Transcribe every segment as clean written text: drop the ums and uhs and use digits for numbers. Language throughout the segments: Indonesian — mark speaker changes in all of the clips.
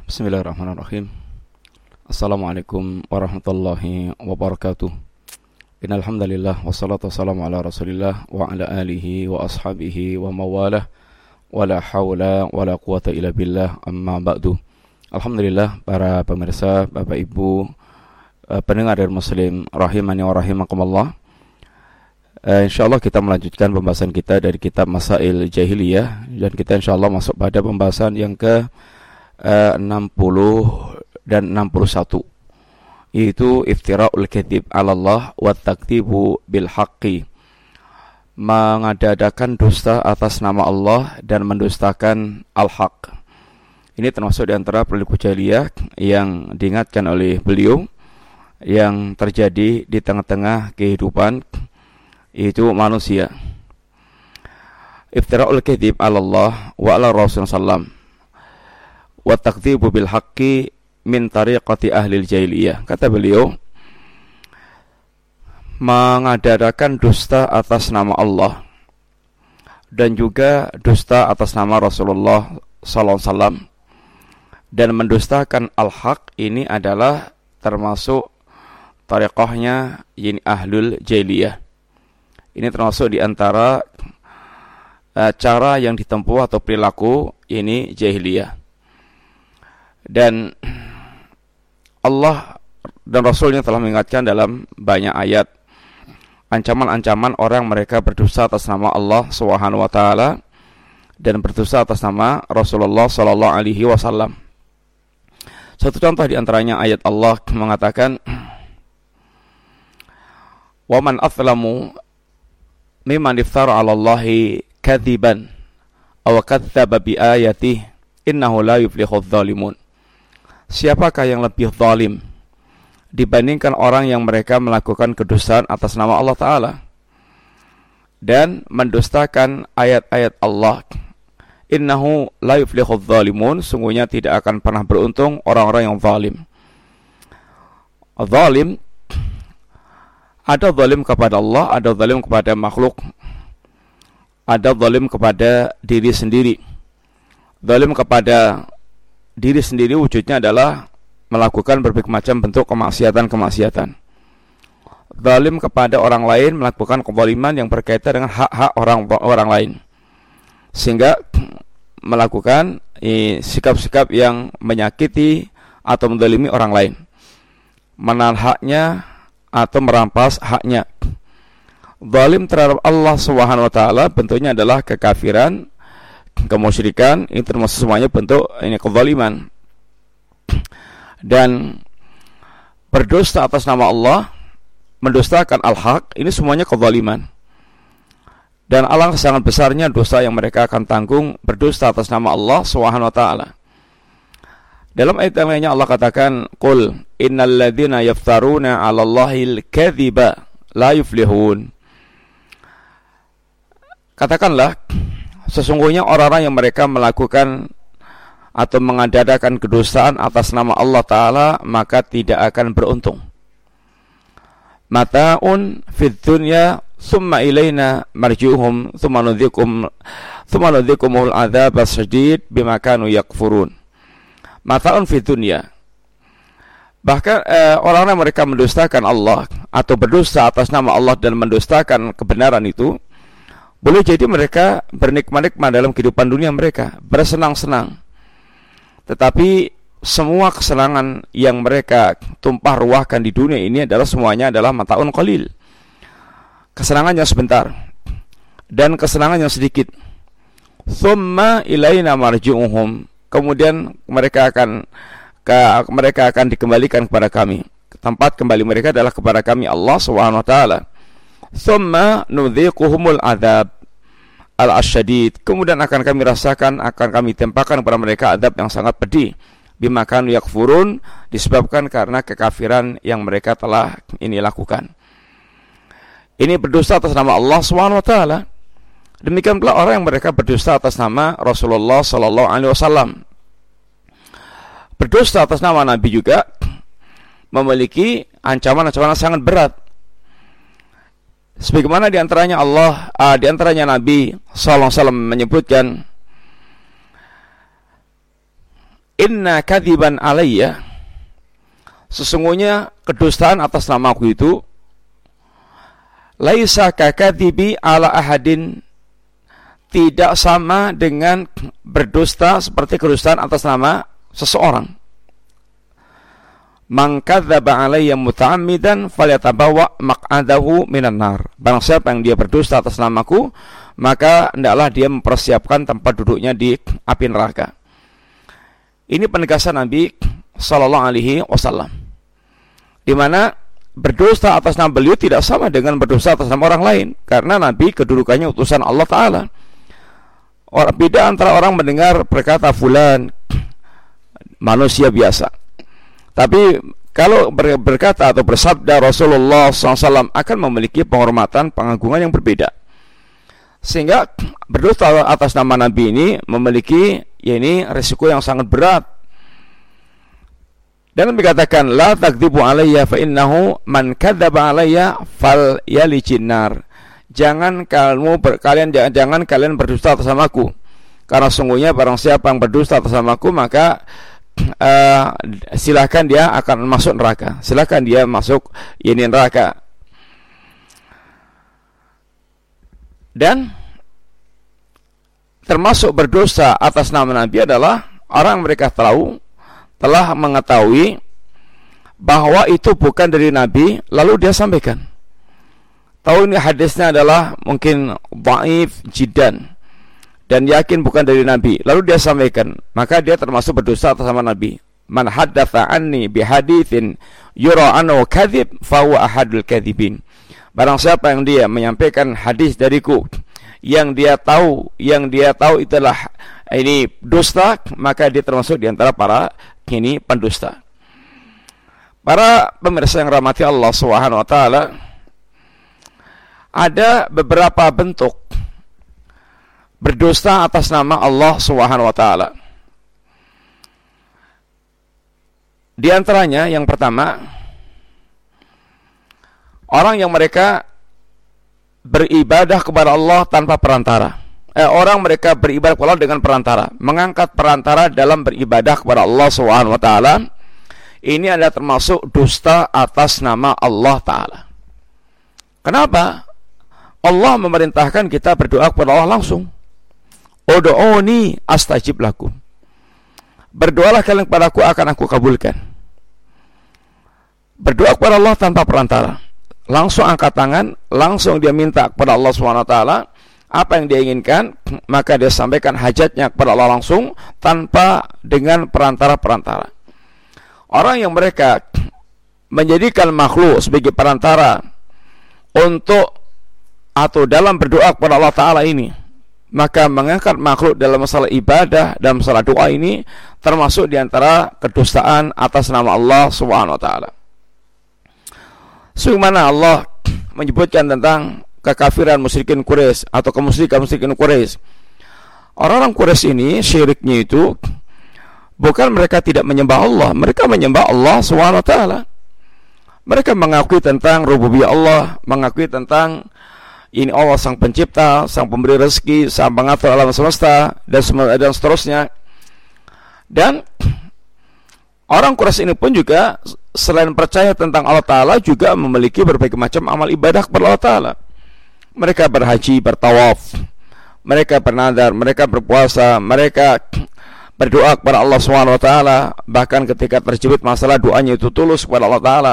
Speaker 1: Bismillahirrahmanirrahim. Assalamualaikum warahmatullahi wabarakatuh. Innal hamdalillah wassalatu wassalamu ala Rasulillah wa ala alihi wa ashabihi wa mawalah wala haula wala quwata illa billah amma ba'du. Alhamdulillah para pemirsa, Bapak Ibu, pendengar dari Muslim rahimani wa rahimakumullah. Insyaallah kita melanjutkan pembahasan kita dari kitab Masail Jahiliyah, dan kita insyaallah masuk pada pembahasan yang ke 60 dan 61, yaitu iftira'ul kadzib 'ala Allah wa takdzibu bil haqqi, mengada-adakan dusta atas nama Allah dan mendustakan al-haq. Ini termasuk di antara perilaku jahiliyah yang diingatkan oleh beliau yang terjadi di tengah-tengah kehidupan yaitu manusia. Iftira'ul kadzib 'ala Allah wa 'ala Rasulullah sallam wa takdzibu bil haqqi min tariqati ahlil jahiliyah. Kata beliau, mengada-adakan dusta atas nama Allah dan juga dusta atas nama Rasulullah sallallahu alaihi wasallam dan mendustakan al-haq, ini adalah termasuk tariqahnya ini ahlul jahiliyah. Ini termasuk di antara cara yang ditempuh atau perilaku ini jahiliyah. Dan Allah dan Rasulnya telah mengingatkan dalam banyak ayat ancaman-ancaman orang mereka berdosa atas nama Allah Subhanahu wa taala dan berdosa atas nama Rasulullah sallallahu alaihi wasallam. Satu contoh di antaranya ayat Allah mengatakan, "Wa man azlamu mimman iftara 'ala Allahi kadziban aw kadzdzaba bi ayatihi innahu la yuflihudz zalimun." Siapakah yang lebih zalim dibandingkan orang yang mereka melakukan kedustaan atas nama Allah Ta'ala dan mendustakan ayat-ayat Allah? Innahu la yuflihudz zalimun, sungguhnya tidak akan pernah beruntung orang-orang yang zalim. Zalim, ada zalim kepada Allah, ada zalim kepada makhluk, ada zalim kepada diri sendiri. Zalim kepada diri sendiri wujudnya adalah melakukan berbagai macam bentuk kemaksiatan-kemaksiatan. Zalim kepada orang lain, melakukan kezaliman yang berkaitan dengan hak-hak orang lain, sehingga melakukan sikap-sikap yang menyakiti atau menzalimi orang lain, menahan haknya atau merampas haknya. Zalim terhadap Allah Subhanahu wa taala bentuknya adalah kekafiran, kemusyrikan, ini termasuk semuanya bentuk ini kezaliman. Dan berdusta atas nama Allah, mendustakan al-haq, ini semuanya kezaliman. Dan alangkah sangat besarnya dosa yang mereka akan tanggung berdusta atas nama Allah Subhanahu wa taala. Dalam ayat yang lainnya Allah katakan, "Qul innal ladzina yaftaruna 'alallahil kadziba la yuflihun." Katakanlah, sesungguhnya orang-orang yang mereka melakukan atau mengada-adakan kedustaan atas nama Allah Ta'ala maka tidak akan beruntung. Mata'un fid dunya summa ilaina marji'uhum summa nudhikumul adzab as-shadid bima kanu yakfurun. Mata'un fid dunya, bahkan orang-orang mereka mendustakan Allah atau berdusta atas nama Allah dan mendustakan kebenaran itu, boleh jadi mereka bernikmat-nikmat dalam kehidupan dunia mereka, bersenang-senang. Tetapi semua kesenangan yang mereka tumpah ruahkan di dunia ini adalah semuanya adalah mata'un qalil. Kesenangan yang sebentar dan kesenangan yang sedikit. Tsumma ilaina marji'uhum, kemudian mereka akan dikembalikan kepada kami. Tempat kembali mereka adalah kepada kami Allah Subhanahu wa taala. Tsumma nudhiquhumul adzab al-asyadid, kemudian akan kami rasakan, akan kami timpakan kepada mereka azab yang sangat pedih, bima kanu yakfurun, disebabkan karena kekafiran yang mereka telah ini lakukan. Ini berdusta atas nama Allah Subhanahu wa taala. Demikian pula orang yang mereka berdusta atas nama Rasulullah sallallahu alaihi wasallam. Berdusta atas nama Nabi juga memiliki ancaman-ancaman yang sangat berat. Sebagaimana di antaranya Nabi sallallahu alaihi wasallam menyebutkan, inna kadziban alayya, sesungguhnya kedustaan atas namaku itu laisa kakadzibi ala ahadin, tidak sama dengan berdusta seperti kedustaan atas nama seseorang. Man kadzdzaba alayya muta'ammidan falyatabawa maq'adahu minan nar. Barang siapa yang dia berdusta atas namaku, maka hendaklah dia mempersiapkan tempat duduknya di api neraka. Ini penegasan Nabi sallallahu alaihi wasallam, di mana berdusta atas nama beliau tidak sama dengan berdusta atas nama orang lain, karena Nabi kedudukannya utusan Allah Ta'ala. Beda antara orang mendengar berkata fulan manusia biasa, tapi kalau berkata atau bersabda Rasulullah SAW akan memiliki penghormatan, pengagungan yang berbeda. Sehingga berdusta atas nama Nabi ini memiliki resiko yang sangat berat. Dan dikatakan la takdzibu alayya fa innahu man kadzdzaba alayya fal yalijin nar. Jangan kalian berdusta atas namaku, karena sungguhnya barang siapa yang berdusta atas namaku, maka silakan dia akan masuk neraka. Silakan dia masuk neraka. Dan termasuk berdosa atas nama Nabi adalah orang mereka telah mengetahui bahwa itu bukan dari Nabi, lalu dia sampaikan. Tahu ini hadisnya adalah mungkin dhaif jiddan dan yakin bukan dari Nabi, lalu dia sampaikan, maka dia termasuk berdosa atas nama Nabi. Man haddatsa anni bihaditsin yura annahu kadzib fa huwa ahadul kadzibin. Barang siapa yang dia menyampaikan hadis dariku yang dia tahu itulah ini dusta, maka dia termasuk di antara para pendusta. Para pemirsa yang rahmati Allah Subhanahu wa taala, ada beberapa bentuk berdusta atas nama Allah Subhanahu wa taala. Di antaranya yang pertama, orang yang mereka beribadah kepada Allah tanpa perantara. Orang mereka beribadah kepada Allah dengan perantara, mengangkat perantara dalam beribadah kepada Allah Subhanahu wa taala. Ini adalah termasuk dusta atas nama Allah Ta'ala. Kenapa? Allah memerintahkan kita berdoa kepada Allah langsung. Ud'uni astajib lakum. Berdoalah kalian kepadaku, akan aku kabulkan. Berdoa kepada Allah tanpa perantara. Langsung angkat tangan, langsung dia minta kepada Allah SWT apa yang dia inginkan, maka dia sampaikan hajatnya kepada Allah langsung tanpa dengan perantara-perantara. Orang yang mereka menjadikan makhluk sebagai perantara untuk atau dalam berdoa kepada Allah Ta'ala ini, maka mengangkat makhluk dalam masalah ibadah, dalam masalah doa ini termasuk diantara kedustaan atas nama Allah Subhanahu wa Ta'ala. Sebagaimana Allah menyebutkan tentang kekafiran musyrikin Quraisy atau kemusyrikan musyrikin Quraisy. Orang-orang Quraisy ini syiriknya itu bukan mereka tidak menyembah Allah, mereka menyembah Allah Subhanahu wa taala. Mereka mengakui tentang rububiyah Allah, mengakui tentang ini Allah sang pencipta, sang pemberi rezeki, sang pengatur alam semesta dan seterusnya. Dan orang Quraisy ini pun juga selain percaya tentang Allah Ta'ala, juga memiliki berbagai macam amal ibadah kepada Allah Ta'ala. Mereka berhaji, bertawaf, mereka bernadar, mereka berpuasa, mereka berdoa kepada Allah SWT. Bahkan ketika terjepit masalah, doanya itu tulus kepada Allah Ta'ala.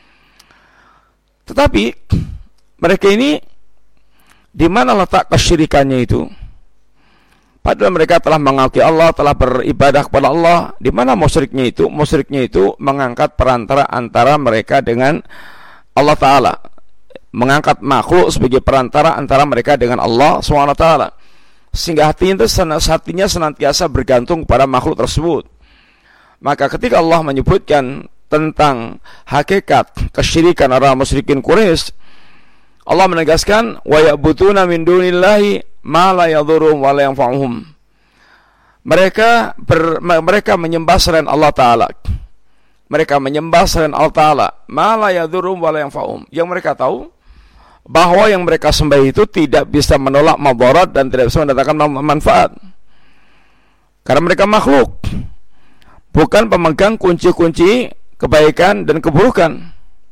Speaker 1: Tetapi mereka ini, di mana letak kesyirikannya itu? Padahal mereka telah mengakui Allah, telah beribadah kepada Allah. Di mana musyriknya itu? Musyriknya itu mengangkat perantara antara mereka dengan Allah Ta'ala, mengangkat makhluk sebagai perantara antara mereka dengan Allah SWT, sehingga hatinya senantiasa bergantung kepada makhluk tersebut. Maka ketika Allah menyebutkan tentang hakikat kesyirikan orang musyrikin Quraisy, Allah menegaskan wa ya'buduna min dunillahi ma la yadhurruhum wa la yanfa'uhum. Mereka menyembah selain Allah Ta'ala. Mereka menyembah selain Allah Ta'ala ma la yadhurruhum wa la yanfa'uhum. Yang mereka tahu bahwa yang mereka sembah itu tidak bisa menolak madarat dan tidak bisa mendatangkan manfaat. Karena mereka makhluk. bukan pemegang kunci-kunci kebaikan dan keburukan.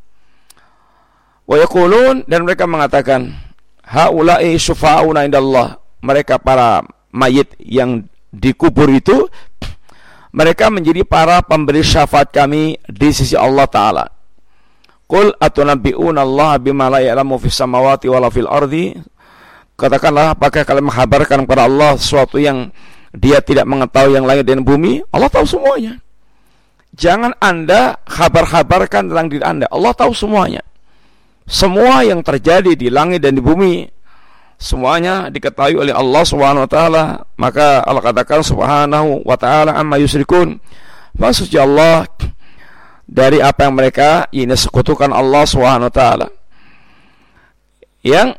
Speaker 1: Wa yaqulun, dan mereka mengatakan, haula'i syufa'una indallah, mereka para mayit yang dikubur itu, mereka menjadi para pemberi syafaat kami di sisi Allah Ta'ala. Qul atunabbi'una Allah bima la ya'lamu fis samawati wala fil ardi. Katakanlah, apakah kalian menghabarkan kepada Allah sesuatu yang Dia tidak mengetahui yang langit dan bumi? Allah tahu semuanya. Jangan Anda khabar-khabarkan tentang diri Anda. Allah tahu semuanya. Semua yang terjadi di langit dan di bumi, semuanya diketahui oleh Allah Subhanahu wa taala. Maka Allah katakan Subhanahu wa taala amma yusyrikun. Maksudnya Allah dari apa yang mereka ini sekutukan Allah Subhanahu wa taala. Yang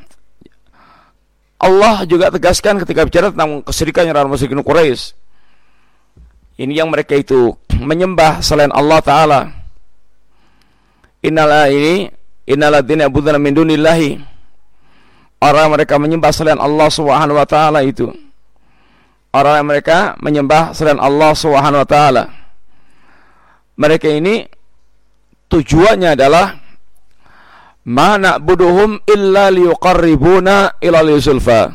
Speaker 1: Allah juga tegaskan ketika bicara tentang kesyirikannya orang musyrikin Quraisy. Ini yang mereka itu menyembah selain Allah Ta'ala. Innalladzina ya'buduna min dunillahi, orang mereka menyembah selain Allah Subhanahu wa taala itu. Orang yang mereka menyembah selain Allah Subhanahu wa taala. Mereka ini tujuannya adalah ma na'buduhum illa liyuqarribuna ila zulfa.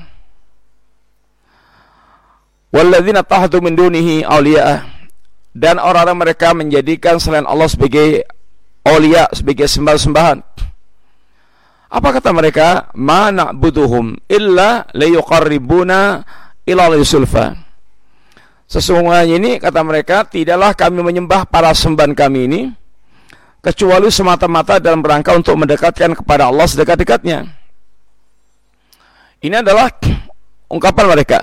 Speaker 1: Walladzina tahadu min dunihi awliya, dan orang-orang mereka menjadikan selain Allah sebagai awliya, sebagai sembah-sembahan. Apa kata mereka? Ma na'buduhum illa liyuqarribuna ila zulfa. Sesungguhnya ini, kata mereka, tidaklah kami menyembah para sembahan kami ini kecuali semata-mata dalam rangka untuk mendekatkan kepada Allah sedekat-dekatnya. Ini adalah ungkapan mereka.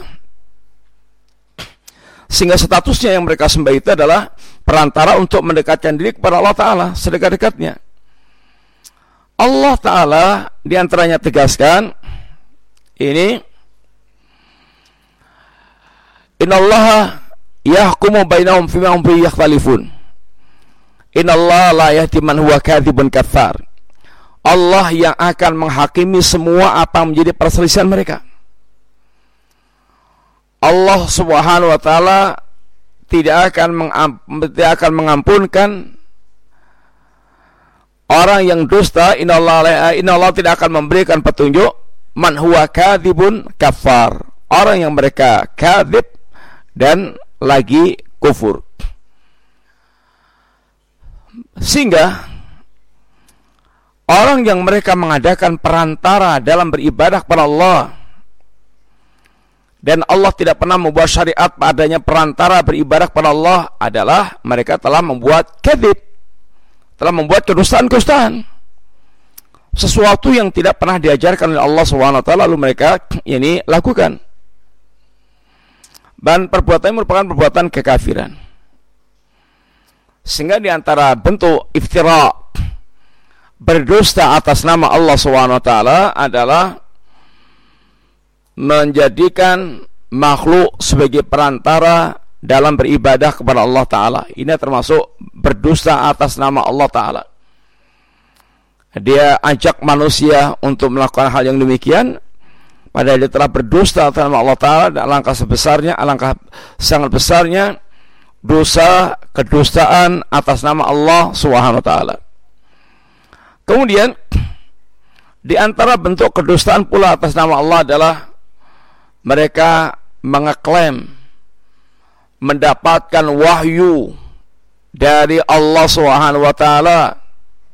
Speaker 1: Sehingga statusnya yang mereka sembah itu adalah perantara untuk mendekatkan diri kepada Allah Ta'ala sedekat-dekatnya. Allah Ta'ala diantaranya tegaskan ini, innallaha yahkumu bainahum fima hum fihi yakhtalifun. Innallaha la yahdi man huwa kadzibun katsar. Allah yang akan menghakimi semua apa yang menjadi perselisihan mereka. Allah Subhanahu wa taala tidak akan mengampunkan orang yang dusta. Innallaha tidak akan memberikan petunjuk man huwa kadzibun kafar, orang yang mereka kadzib dan lagi kufur. Sehingga orang yang mereka mengadakan perantara dalam beribadah kepada Allah, dan Allah tidak pernah membuat syariat padanya perantara beribadah kepada Allah, adalah mereka telah membuat kadzib, telah membuat kedustaan-kedustaan, sesuatu yang tidak pernah diajarkan oleh Allah SWT, lalu mereka ini lakukan. Dan perbuatan ini merupakan perbuatan kekafiran. Sehingga diantara bentuk iftira, berdusta atas nama Allah SWT, adalah menjadikan makhluk sebagai perantara dalam beribadah kepada Allah Ta'ala. Ini termasuk berdusta atas nama Allah Ta'ala. Dia ajak manusia untuk melakukan hal yang demikian, padahal dia telah berdusta atas nama Allah Ta'ala. Dan alangkah sangat besarnya dosa kedustaan atas nama Allah Subhanahu wa taala. Kemudian di antara bentuk kedustaan pula atas nama Allah adalah mereka mengeklaim mendapatkan wahyu dari Allah Subhanahu wa taala.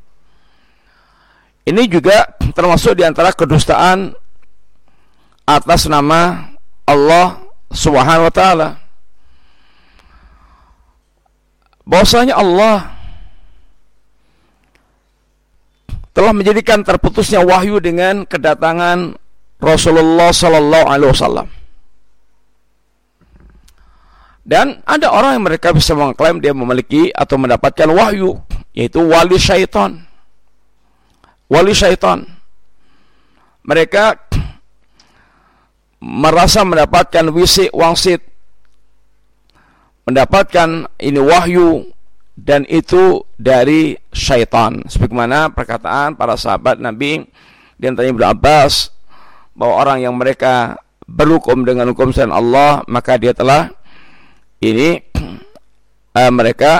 Speaker 1: Ini juga termasuk di antara kedustaan atas nama Allah Subhanahu wa taala. Bahwasanya Allah telah menjadikan terputusnya wahyu dengan kedatangan Rasulullah sallallahu alaihi wasallam. Dan ada orang yang mereka bisa mengklaim dia memiliki atau mendapatkan wahyu, yaitu wali syaitan. Wali syaitan. Mereka merasa mendapatkan wisik wangsit, mendapatkan ini wahyu, dan itu dari syaitan. Sebagaimana perkataan para sahabat Nabi, di antaranya Ibnu Abbas, bahwa orang yang mereka berhukum dengan hukum selain Allah, maka dia telah ini mereka.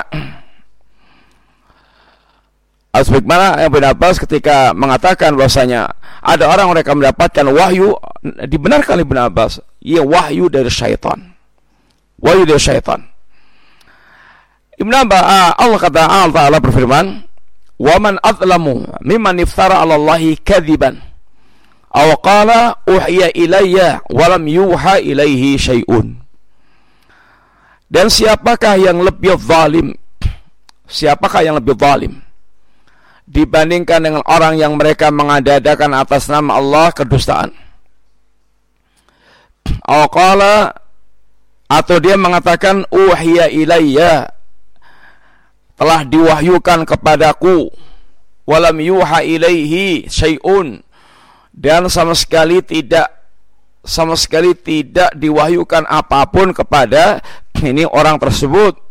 Speaker 1: Sebagaimana Ibnu Abbas ketika mengatakan bahwasanya ada orang mereka mendapatkan wahyu, dibenarkan Ibnu Abbas, ya wahyu dari syaitan. Wahyu dari syaitan. Ibnu Abbas, Allah kata Allah Ta'ala berfirman, "Wa man adzlamu mimman iftara 'ala Allahi kadziban aw qala uhiya ilayya wa lam yuha ilaihi syai'un." Dan siapakah yang lebih zalim? Siapakah yang lebih zalim dibandingkan dengan orang yang mereka mengada-adakan atas nama Allah kedustaan? Qala, atau dia mengatakan uhiya ilayya, telah diwahyukan kepadaku, walam yuha ilaihi syai'un, dan sama sekali tidak diwahyukan apapun kepada ini orang tersebut.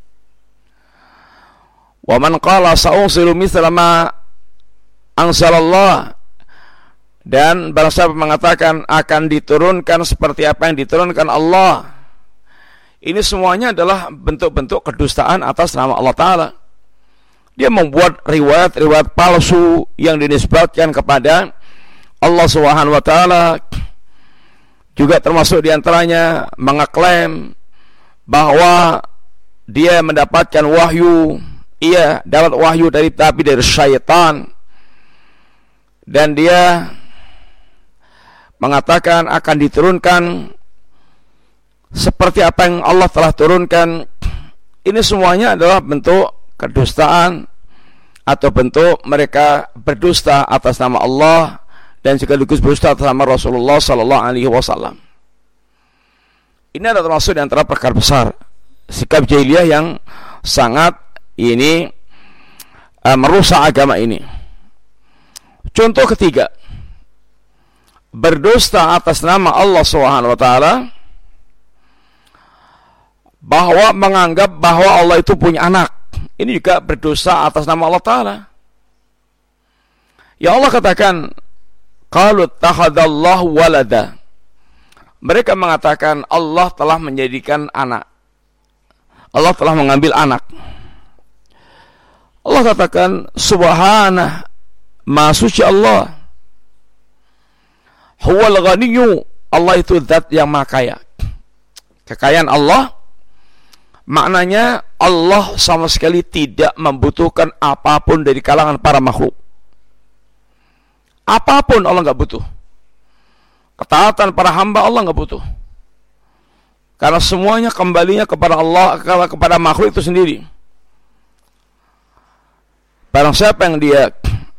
Speaker 1: Wa man qala sa'unzilu mithla ma anzalallah, dan barang siapa mengatakan akan diturunkan seperti apa yang diturunkan Allah, ini semuanya adalah bentuk-bentuk kedustaan atas nama Allah Ta'ala. Dia membuat riwayat-riwayat palsu yang dinisbatkan kepada Allah Subhanahu wa Ta'ala. Juga termasuk diantaranya mengeklaim bahwa dia mendapatkan wahyu, ia dapat wahyu dari syaitan, dan dia mengatakan akan diturunkan seperti apa yang Allah telah turunkan. Ini semuanya adalah bentuk kedustaan atau bentuk mereka berdusta atas nama Allah dan sekaligus berdusta atas nama Rasulullah sallallahu alaihi wasallam. Ini adalah termasuk di antara perkara besar sikap jahiliyah yang sangat ini merusak agama ini. Contoh ketiga, berdusta atas nama Allah Subhanahu wa Ta'ala, bahwa menganggap bahwa Allah itu punya anak. Ini juga berdosa atas nama Allah Ta'ala. Ya Allah katakan, qalu takhadallahu walada, mereka mengatakan Allah telah menjadikan anak, Allah telah mengambil anak. Allah katakan subhanah, maha suci Allah, huwal ghaniyyu, Allah itu zat yang maha kaya. Kekayaan Allah maknanya Allah sama sekali tidak membutuhkan apapun dari kalangan para makhluk. Apapun Allah nggak butuh. Ketaatan para hamba Allah nggak butuh, karena semuanya kembalinya kepada Allah, kepada makhluk itu sendiri. Barang siapa yang dia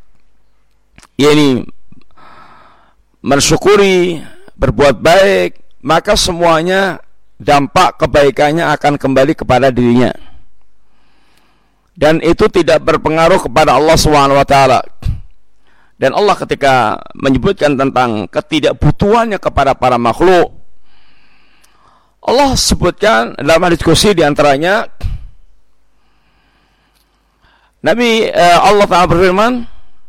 Speaker 1: mensyukuri, berbuat baik, maka semuanya dampak kebaikannya akan kembali kepada dirinya, dan itu tidak berpengaruh kepada Allah Subhanahu wa Ta'ala. Dan Allah ketika menyebutkan tentang ketidakbutuhannya kepada para makhluk, Allah sebutkan dalam diskusi diantaranya Allah Ta'ala berfirman,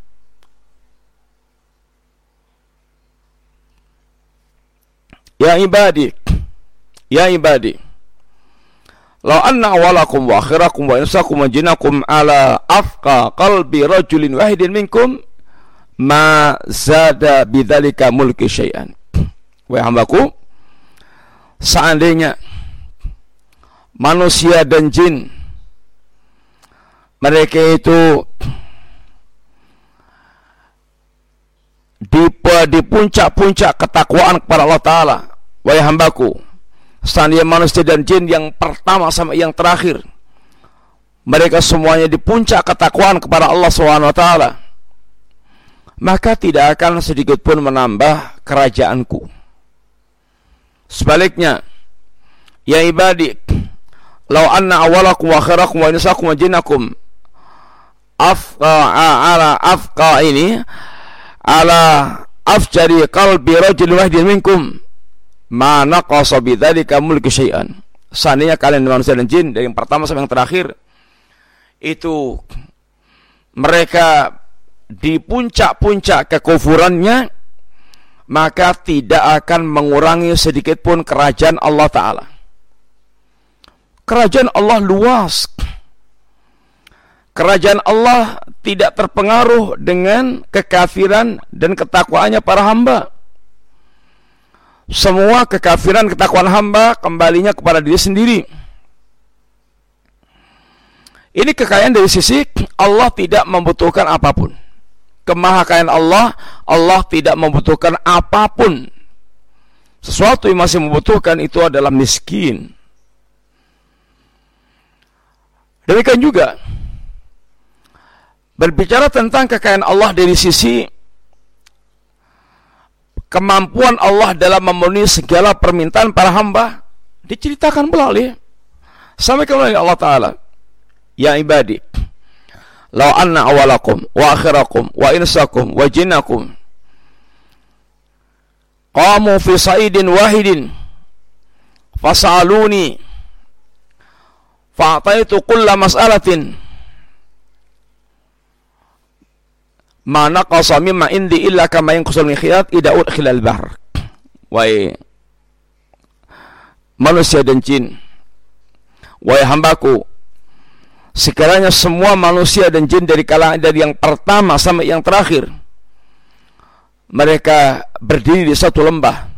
Speaker 1: Ya ibadi, law anna awalakum wa akhirakum wa insakum wa jinnakum ala afqa qalbi rajulin wahidin minkum ma zada bidzalika mulki syai'an. Wahai hambaku, seandainya manusia dan jin mereka itu di puncak-puncak ketakwaan kepada Allah Ta'ala, wahai hambaku, seandainya manusia dan jin yang pertama sampai yang terakhir mereka semuanya di puncak ketakwaan kepada Allah Subhanahu wa Ta'ala, maka tidak akan sedikit pun menambah kerajaanku. Sebaliknya, ya ibadi, law anna awalakum wa akhirakum wa insakum wa jinnakum ala afjari qalbi rajulin wahidin minkum ma naqasa bidzalika mulki syai'an. Seandainya kalian manusia dan jin dari yang pertama sampai yang terakhir itu mereka di puncak-puncak kekufurannya, maka tidak akan mengurangi sedikit pun kerajaan Allah Ta'ala. kerajaan Allah luas. Kerajaan Allah tidak terpengaruh dengan kekafiran dan ketakwaannya para hamba. Semua kekafiran, ketakwaan hamba kembalinya kepada diri sendiri. Ini kekayaan dari sisi Allah tidak membutuhkan apapun. Kemahakayaan Allah, Allah tidak membutuhkan apapun. Sesuatu yang masih membutuhkan itu adalah miskin. Demikian juga berbicara tentang kekayaan Allah dari sisi kemampuan Allah dalam memenuhi segala permintaan para hamba, diceritakan melalui sampai kemudian Allah Ta'ala, ya ibadi, law anna awalakum wa akhirakum wa insakum wa jinnakum qamu fi sa'idin wahidin fas'aluni fa'ataitu kulla mas'alatin ma naqasa mimma indi illa kama yanqusul mikhiyat idza udkhila al-bahr. Wahai manusia dan jin, wahai hambaku, sekiranya semua manusia dan jin dari yang pertama sampai yang terakhir mereka berdiri di satu lembah,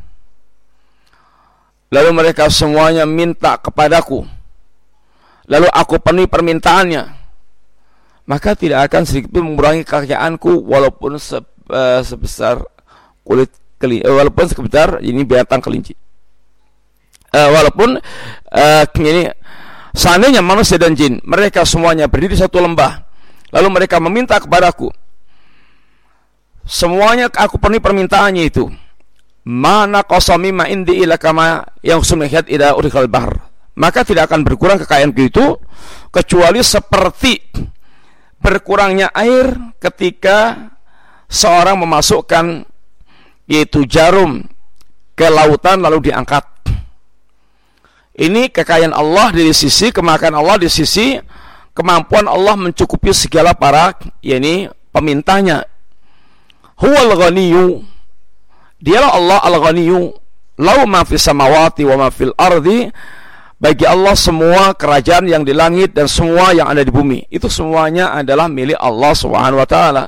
Speaker 1: lalu mereka semuanya minta kepadaku, lalu aku penuhi permintaannya, maka tidak akan sedikit pun mengurangi kekayaanku walaupun sebesar kulit kelinci, walaupun sebesar ini binatang kelinci. Walaupun ini seandainya manusia dan jin mereka semuanya berdiri di satu lembah, lalu mereka meminta kepadaku, semuanya aku penuhi permintaannya itu, mana qasami ma indi ila kama yang sumihat ida urikal bahr, maka tidak akan berkurang kekayaanku itu kecuali seperti berkurangnya air ketika seorang memasukkan yaitu jarum ke lautan lalu diangkat. Ini kekayaan Allah dari sisi kemahakayaan Allah, dari sisi kemampuan Allah mencukupi segala para yakni pemintanya. Huwal ghaniyyu, dialah Allah al-ghaniyyu, lau ma fis samawati wa ma fil ardi. Bagi Allah semua kerajaan yang di langit dan semua yang ada di bumi, itu semuanya adalah milik Allah Subhanahu wa taala.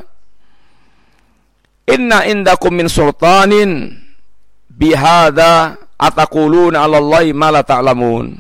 Speaker 1: Inna indakum min sultanin bihadza ataquluna 'ala Allahi ma la ta'lamun.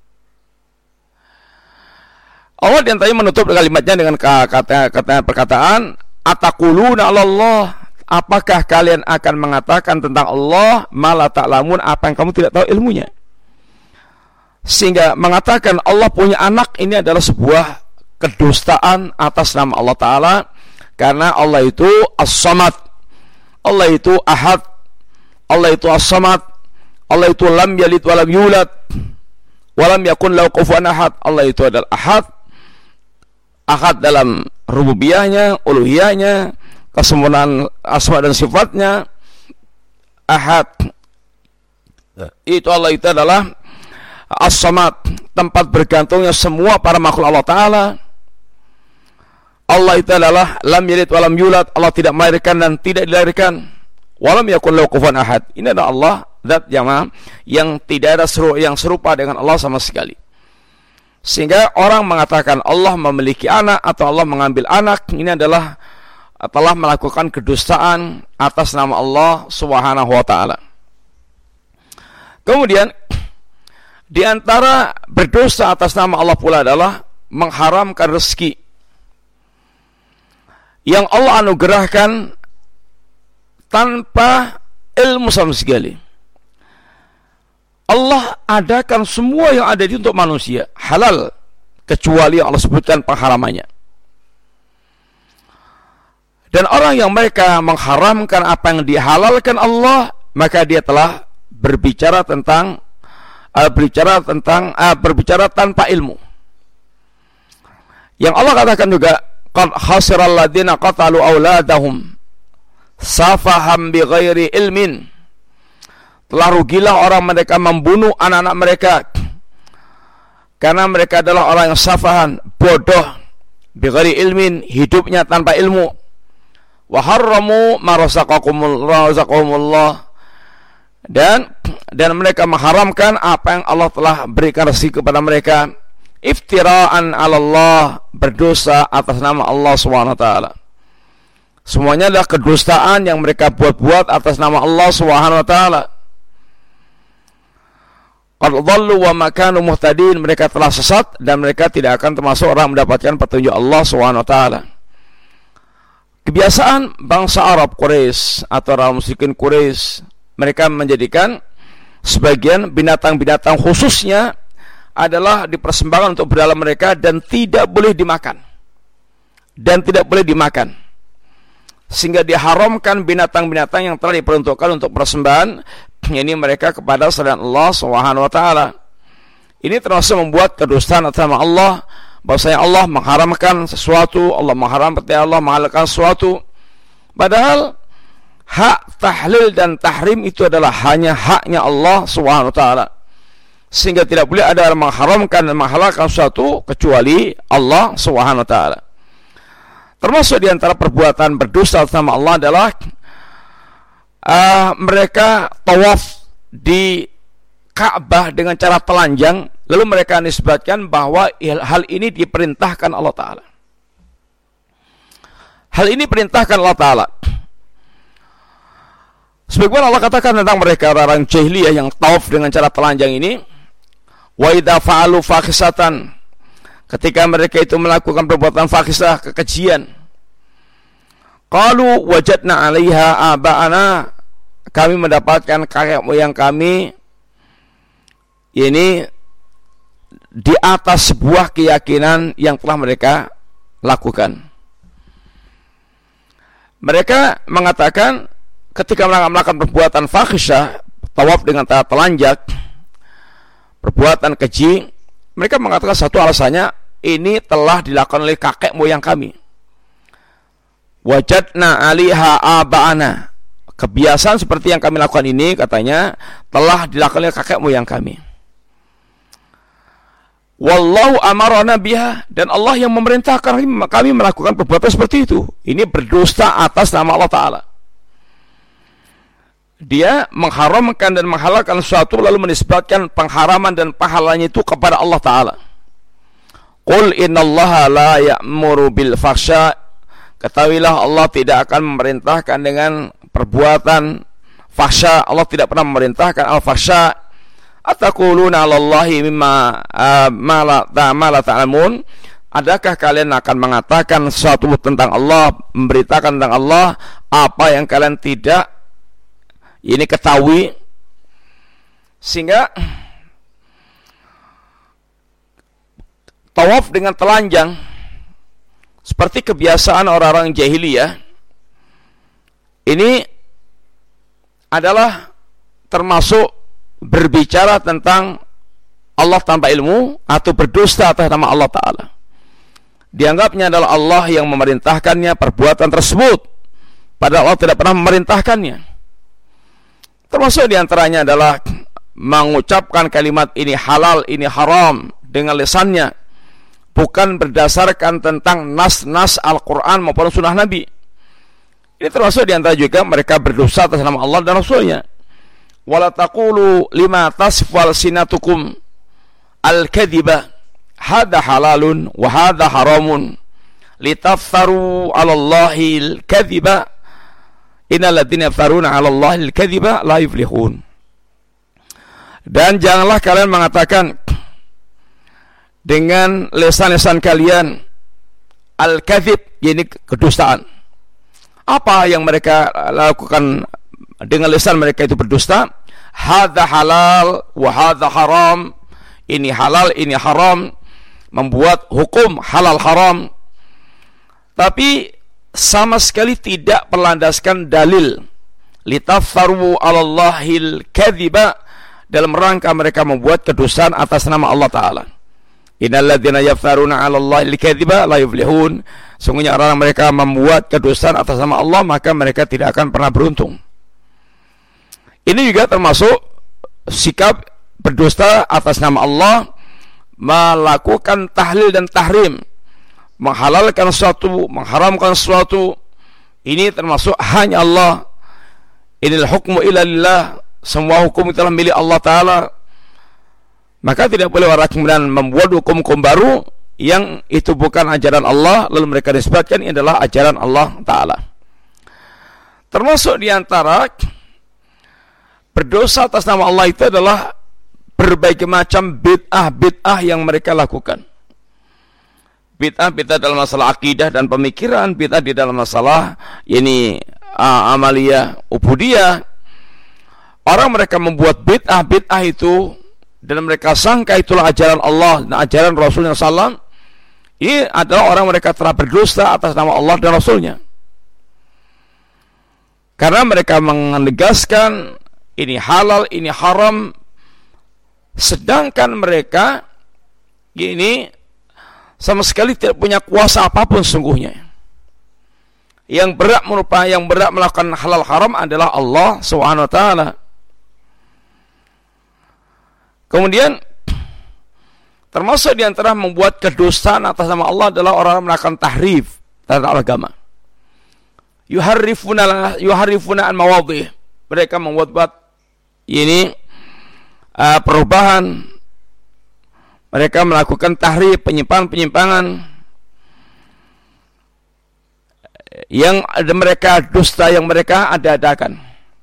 Speaker 1: Allah diantaranya menutup kalimatnya dengan perkataan ataquluna 'ala Allah. Apakah kalian akan mengatakan tentang Allah ma la ta'lamun, apa yang kamu tidak tahu ilmunya? Sehingga mengatakan Allah punya anak ini adalah sebuah kedustaan atas nama Allah Ta'ala, karena Allah itu As-Samad, Allah itu Ahad, Allah itu As-Samad, Allah itu lam yalid walam yulad walam yakun lahu kufuwan ahad. Allah itu adalah Ahad, Ahad dalam rububiyahnya, uluhiyahnya, kesempurnaan asma dan sifatnya. Ahad itu Allah itu adalah As-Samad, tempat bergantungnya semua para makhluk Allah Ta'ala. Allah itu adalah lam yalid walam yulad, Allah tidak melahirkan dan tidak dilahirkan. Walam yakun lahu kufuwan ahad. Ini adalah Allah, zat yang tidak ada yang serupa dengan Allah sama sekali. Sehingga orang mengatakan Allah memiliki anak atau Allah mengambil anak, ini adalah telah melakukan kedustaan atas nama Allah Subhanahu wa taala. Kemudian di antara berdosa atas nama Allah pula adalah mengharamkan rezeki yang Allah anugerahkan tanpa ilmu sama sekali. Allah adakan semua yang ada di untuk manusia halal, kecuali yang Allah sebutkan pengharamannya. Dan orang yang mereka mengharamkan apa yang dihalalkan Allah, maka dia telah berbicara tanpa ilmu. Yang Allah katakan juga, qad khasiral ladzina qatalu auladahum safaham bighairi ilmin. Telah rugilah orang mereka membunuh anak-anak mereka karena mereka adalah orang yang safahan, bodoh, bighairi ilmin, hidupnya tanpa ilmu. Wa harramu ma razaqahumullah, dan mereka mengharamkan apa yang Allah telah berikan rezeki kepada mereka, iftiraan 'ala Allah, berdosa atas nama Allah SWT. Semuanya adalah kedustaan yang mereka buat-buat atas nama Allah SWT. Qad dhallu wa ma kanu muhtadin, mereka telah sesat dan mereka tidak akan termasuk orang mendapatkan petunjuk Allah SWT. Kebiasaan bangsa Arab Quraisy atau orang musyrikin Quraisy, mereka menjadikan sebagian binatang-binatang khususnya adalah dipersembahkan untuk berdalam mereka dan tidak boleh dimakan. Sehingga diharamkan binatang-binatang yang telah diperuntukkan untuk persembahan, ini mereka kepada selain Allah SWT. Ini termasuk membuat kedustaan atas nama Allah, bahwasanya Allah mengharamkan sesuatu, Allah menghalalkan sesuatu. Padahal hak tahlil dan tahrim itu adalah hanya haknya Allah SWT. Sehingga tidak boleh ada yang mengharamkan dan menghalalkan sesuatu kecuali Allah SWT. Termasuk di antara perbuatan berdosa atas nama Allah adalah mereka tawaf di Ka'bah dengan cara telanjang, lalu mereka nisbatkan bahwa hal ini diperintahkan Allah Ta'ala. Hal ini perintahkan Allah Ta'ala. Sebagaimana Allah katakan tentang mereka orang jahiliyah yang tawaf dengan cara telanjang ini, wa idza fa'alu fakhisatan, ketika mereka itu melakukan perbuatan fakhisah, kekejian, qalu wajadna 'alaiha aba'ana, kami mendapatkan kakek moyang kami ini di atas sebuah keyakinan yang telah mereka lakukan. Mereka mengatakan ketika melakukan perbuatan fakhisah, tawaf dengan cara telanjang, perbuatan keji, mereka mengatakan satu alasannya, ini telah dilakukan oleh kakek moyang kami. Wajadna 'alaiha aba'ana, kebiasaan seperti yang kami lakukan ini, katanya, telah dilakukan oleh kakek moyang kami. Wallahu amarana biha, dan Allah yang memerintahkan kami melakukan perbuatan seperti itu. Ini berdusta atas nama Allah Ta'ala. Dia mengharamkan dan menghalalkan sesuatu lalu menisbatkan pengharaman dan pahalanya itu kepada Allah Ta'ala. Qul innallaha la ya'muru bil fahsya, ketahuilah Allah tidak akan memerintahkan dengan perbuatan fahsya. Allah tidak pernah memerintahkan al-fahsya. Ataquluna 'alallahi mimma ma la ta'lamun, adakah kalian akan mengatakan sesuatu tentang Allah, memberitakan tentang Allah apa yang kalian tidak ini ketahui? Sehingga tawaf dengan telanjang seperti kebiasaan orang-orang jahiliyah ini adalah termasuk berbicara tentang Allah tanpa ilmu atau berdusta atas nama Allah Ta'ala. Dianggapnya adalah Allah yang memerintahkannya perbuatan tersebut, padahal Allah tidak pernah memerintahkannya. Termasuk diantaranya adalah mengucapkan kalimat ini halal, ini haram dengan lisannya, bukan berdasarkan tentang nas-nas Al-Quran maupun sunnah Nabi. Ini termasuk diantara juga mereka berdosa atas nama Allah dan Rasulnya. Wala taqulu lima tasfal sinatukum al-kadhiba hadha halalun wa hadha haramun litaftaru 'ala Allahi al-kadhiba innal ladzina yaftaruna 'ala Allahi al-kadhiba la yuflihun. Dan janganlah kalian mengatakan dengan lisan-lisan kalian al-kadhib, yakni kedustaan. Apa yang mereka lakukan dengan lisan mereka itu berdusta. Hadza halal wa hadza haram, ini halal, ini haram, membuat hukum halal haram, tapi sama sekali tidak berlandaskan dalil. Litaftaru 'alallahil kadhiba, dalam rangka mereka membuat kedustaan atas nama Allah Ta'ala. Innal ladzina yaftaruna 'alallahil kadhiba la yuflihun, sungguhnya orang mereka membuat kedustaan atas nama Allah, maka mereka tidak akan pernah beruntung. Ini juga termasuk sikap berdusta atas nama Allah, melakukan tahlil dan tahrim, menghalalkan sesuatu, mengharamkan sesuatu. Ini termasuk hanya Allah. Inil hukmu illa lillah, semua hukum itulah milik Allah Ta'ala, maka tidak boleh orang kemudian membuat hukum-hukum baru yang itu bukan ajaran Allah, lalu mereka nisbatkan ini adalah ajaran Allah Ta'ala. Termasuk diantara berdosa atas nama Allah itu adalah berbagai macam bid'ah yang mereka lakukan. Bid'ah dalam masalah akidah dan pemikiran, bid'ah di dalam masalah ini amaliyah, ubudiyah. Orang mereka membuat bid'ah itu dan mereka sangka itulah ajaran Allah dan ajaran Rasulullah SAW. Ini adalah orang mereka telah berdusta atas nama Allah dan Rasulnya. Karena mereka menegaskan ini halal, ini haram, sedangkan mereka ini sama sekali tidak punya kuasa apapun sungguhnya. Yang berhak melakukan halal haram adalah Allah Subhanahu wa taala. Kemudian termasuk di antara membuat kedustaan atas nama Allah adalah orang melakukan tahrif terhadap agama. Yuharrifuna an mawadhih. Mereka membuat ini perubahan. Mereka melakukan tahrif, penyimpangan yang mereka dusta, yang mereka ada-adakan.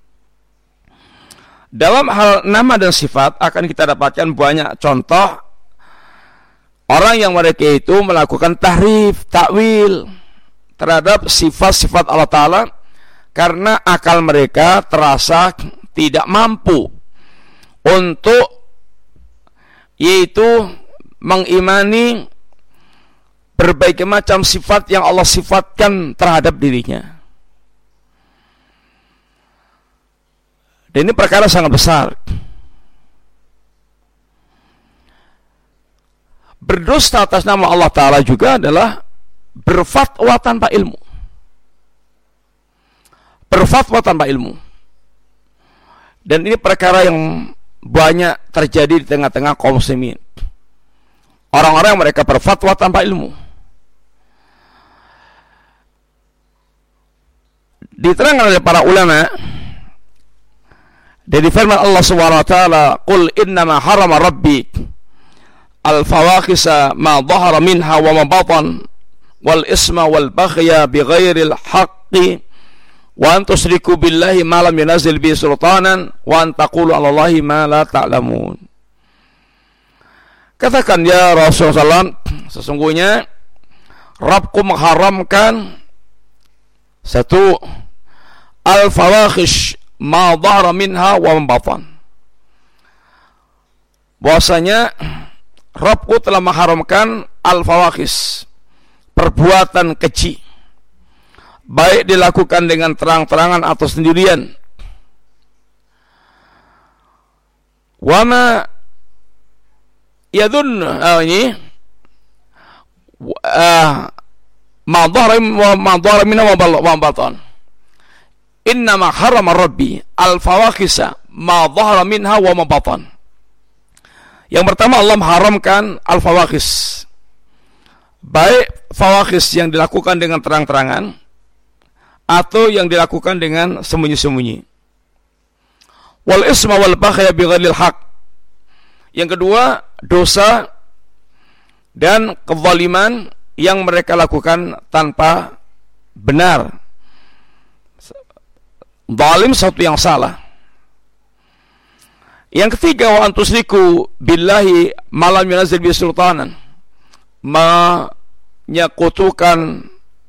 Speaker 1: Dalam hal nama dan sifat akan kita dapatkan banyak contoh orang yang mereka itu melakukan tahrif, takwil terhadap sifat-sifat Allah Ta'ala karena akal mereka terasa tidak mampu untuk yaitu mengimani berbagai macam sifat yang Allah sifatkan terhadap dirinya. Dan ini perkara sangat besar. Berdusta atas nama Allah Ta'ala juga adalah berfatwa tanpa ilmu. Berfatwa tanpa ilmu. Dan ini perkara yang banyak terjadi di tengah-tengah kaum muslimin. Orang-orang yang mereka berfatwa tanpa ilmu. Diterangkan oleh para ulama dari firman Allah Subhanahu wa taala, "Qul innama harama rabbi al-fawahisha ma dhahara minha wa ma batan wal isma wal baghya bighairil haqqi wa an tusyriku billahi ma lam yunzil bihi sultanan wa an taqulu 'ala Allahi ma la ta'lamun." Katakan ya Rasulullah SAW, sesungguhnya Rabbku mengharamkan satu al-fawahish ma dhahara minha wa ma batan. Bahwasanya Rabbku telah mengharamkan al-fawahish, perbuatan keji, baik dilakukan dengan terang-terangan atau sendirian. Wama yadun ini ma dhahara minha wa batan. Innama harama rabbi al-fawahisha ma dhahara minha wa ma batan. Yang pertama, Allah mengharamkan al-fawahis, baik fawahis yang dilakukan dengan terang-terangan atau yang dilakukan dengan sembunyi-sembunyi. Wal isma wal baghya bighairil haq. Yang kedua, dosa dan kezaliman yang mereka lakukan tanpa benar. Zalim sesuatu yang salah. Yang ketiga, wa antusriku billahi malam yunazil bi sultanan, menyekutukan,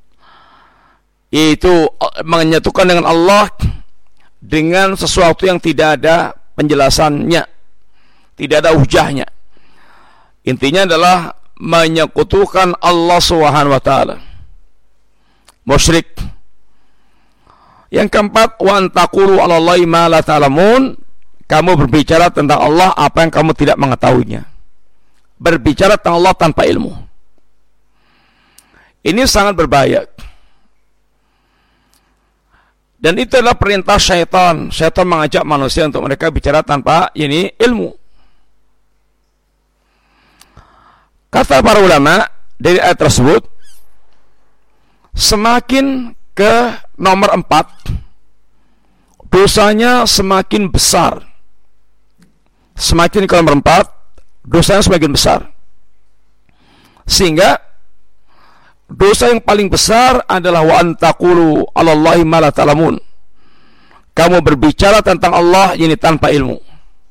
Speaker 1: yaitu menyatukan dengan Allah dengan sesuatu yang tidak ada penjelasannya, tidak ada hujahnya. Intinya adalah menyekutukan Allah Subhanahu wa taala, musyrik. Yang keempat, wa antaqulu 'ala Allahi ma la ta'lamun, kamu berbicara tentang Allah apa yang kamu tidak mengetahuinya. Berbicara tentang Allah tanpa ilmu. Ini sangat berbahaya. Dan itu adalah perintah syaitan. Syaitan mengajak manusia untuk mereka bicara tanpa ini ilmu. Kata para ulama dari ayat tersebut, semakin ke nomor 4, dosanya semakin besar. Semakin kalau merempat, dosanya semakin besar. Sehingga dosa yang paling besar adalah wa antaqulu 'alallahi ma la ta'lamun. Kamu berbicara tentang Allah ini tanpa ilmu.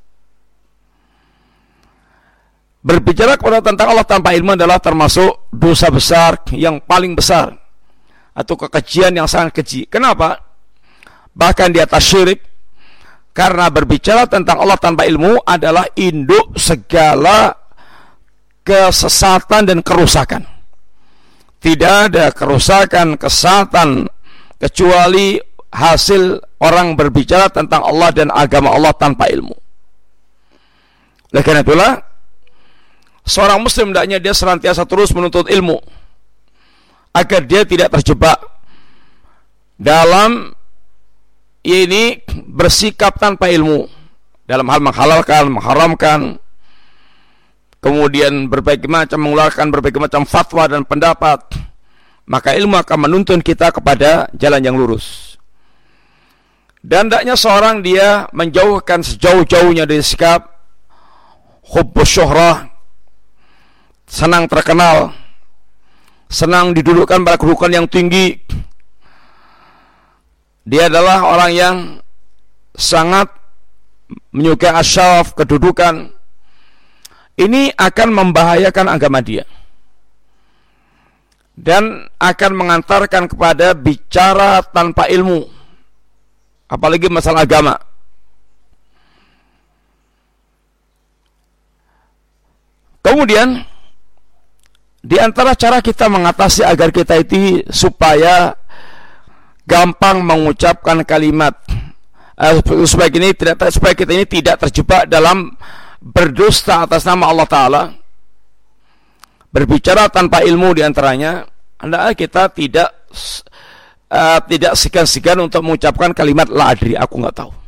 Speaker 1: Berbicara kepada tentang Allah tanpa ilmu adalah termasuk dosa besar yang paling besar, atau kekejian yang sangat keji. Kenapa? Bahkan di atas syirik, karena berbicara tentang Allah tanpa ilmu adalah induk segala kesesatan dan kerusakan. Tidak ada kerusakan, kesesatan kecuali hasil orang berbicara tentang Allah dan agama Allah tanpa ilmu. Oleh karena itulah, seorang muslim hendaknya dia senantiasa terus menuntut ilmu agar dia tidak terjebak dalam ini bersikap tanpa ilmu dalam hal menghalalkan, mengharamkan, kemudian berbagai macam mengeluarkan berbagai macam fatwa dan pendapat. Maka ilmu akan menuntun kita kepada jalan yang lurus. Dan hendaknya seorang dia menjauhkan sejauh-jauhnya dari sikap hubbus syuhrah, senang terkenal, senang didudukkan pada kedudukan yang tinggi. Dia adalah orang yang sangat menyukai asyaf, kedudukan. Ini akan membahayakan agama dia dan akan mengantarkan kepada bicara tanpa ilmu, apalagi masalah agama. Kemudian di antara cara kita mengatasi agar kita itu supaya gampang mengucapkan kalimat, supaya kita ini tidak terjebak dalam berdusta atas nama Allah Ta'ala, berbicara tanpa ilmu diantaranya, hendaknya kita tidak segan-segan untuk mengucapkan kalimat la adri, aku nggak tahu.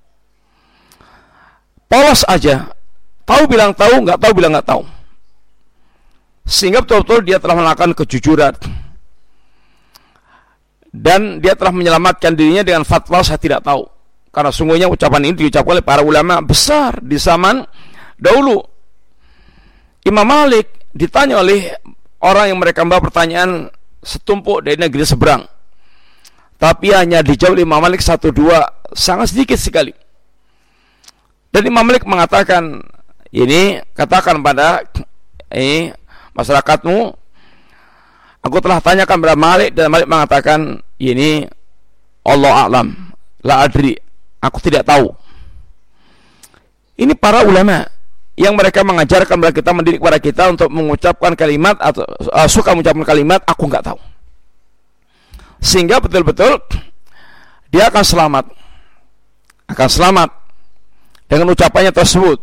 Speaker 1: Polos aja, tahu bilang tahu, nggak tahu bilang nggak tahu. Sehingga betul-betul dia telah melakukan kejujuran dan dia telah menyelamatkan dirinya dengan fatwa saya tidak tahu. Karena sungguhnya ucapan ini diucapkan oleh para ulama besar di zaman dahulu. Imam Malik ditanya oleh orang yang mereka membawa pertanyaan setumpuk dari negeri seberang, tapi hanya dijawab Imam Malik 1-2, sangat sedikit sekali. Dan Imam Malik mengatakan, ini katakan pada masyarakatmu, aku telah tanyakan kepada Malik, dan Malik mengatakan, ini Allah a'lam, la adri, aku tidak tahu. Ini para ulama yang mereka mengajarkan kepada kita, mendidik kepada kita untuk mengucapkan kalimat atau suka mengucapkan kalimat aku nggak tahu, sehingga betul-betul dia akan selamat dengan ucapannya tersebut.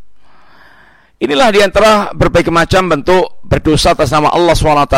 Speaker 1: Inilah diantara berbagai macam bentuk berdosa atas nama Allah SWT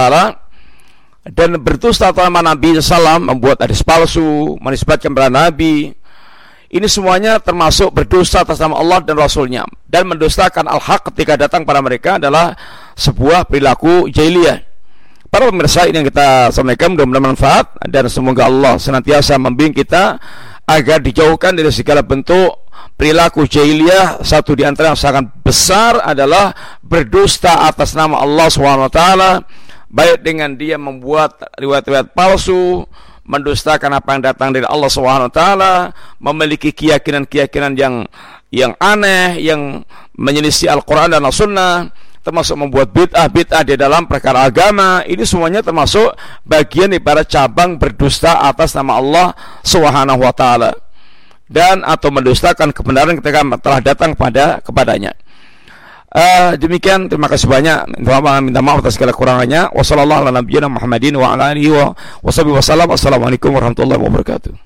Speaker 1: dan berdusta atas nama Nabi SAW, membuat hadis palsu, menisbatkan kepada Nabi. Ini semuanya termasuk berdosa atas nama Allah dan Rasulnya, dan mendustakan al-haq ketika datang pada mereka adalah sebuah perilaku jahiliyah. Para pemirsa, ini yang kita sampaikan mudah-mudahan manfaat, dan semoga Allah senantiasa membimbing kita agar dijauhkan dari segala bentuk perilaku jahiliyah. Satu di antara yang sangat besar adalah berdusta atas nama Allah SWT, baik dengan dia membuat riwayat-riwayat palsu, mendustakan apa yang datang dari Allah SWT, memiliki keyakinan-keyakinan yang aneh, yang menyelisih Al-Quran dan As-Sunnah, termasuk membuat bid'ah di dalam perkara agama. Ini semuanya termasuk bagian daripada cabang berdusta atas nama Allah SWT, dan atau mendustakan kebenaran ketika telah datang kepadanya. Demikian, terima kasih banyak. Minta maaf atas segala kurangannya. Wassalamualaikum warahmatullahi wabarakatuh.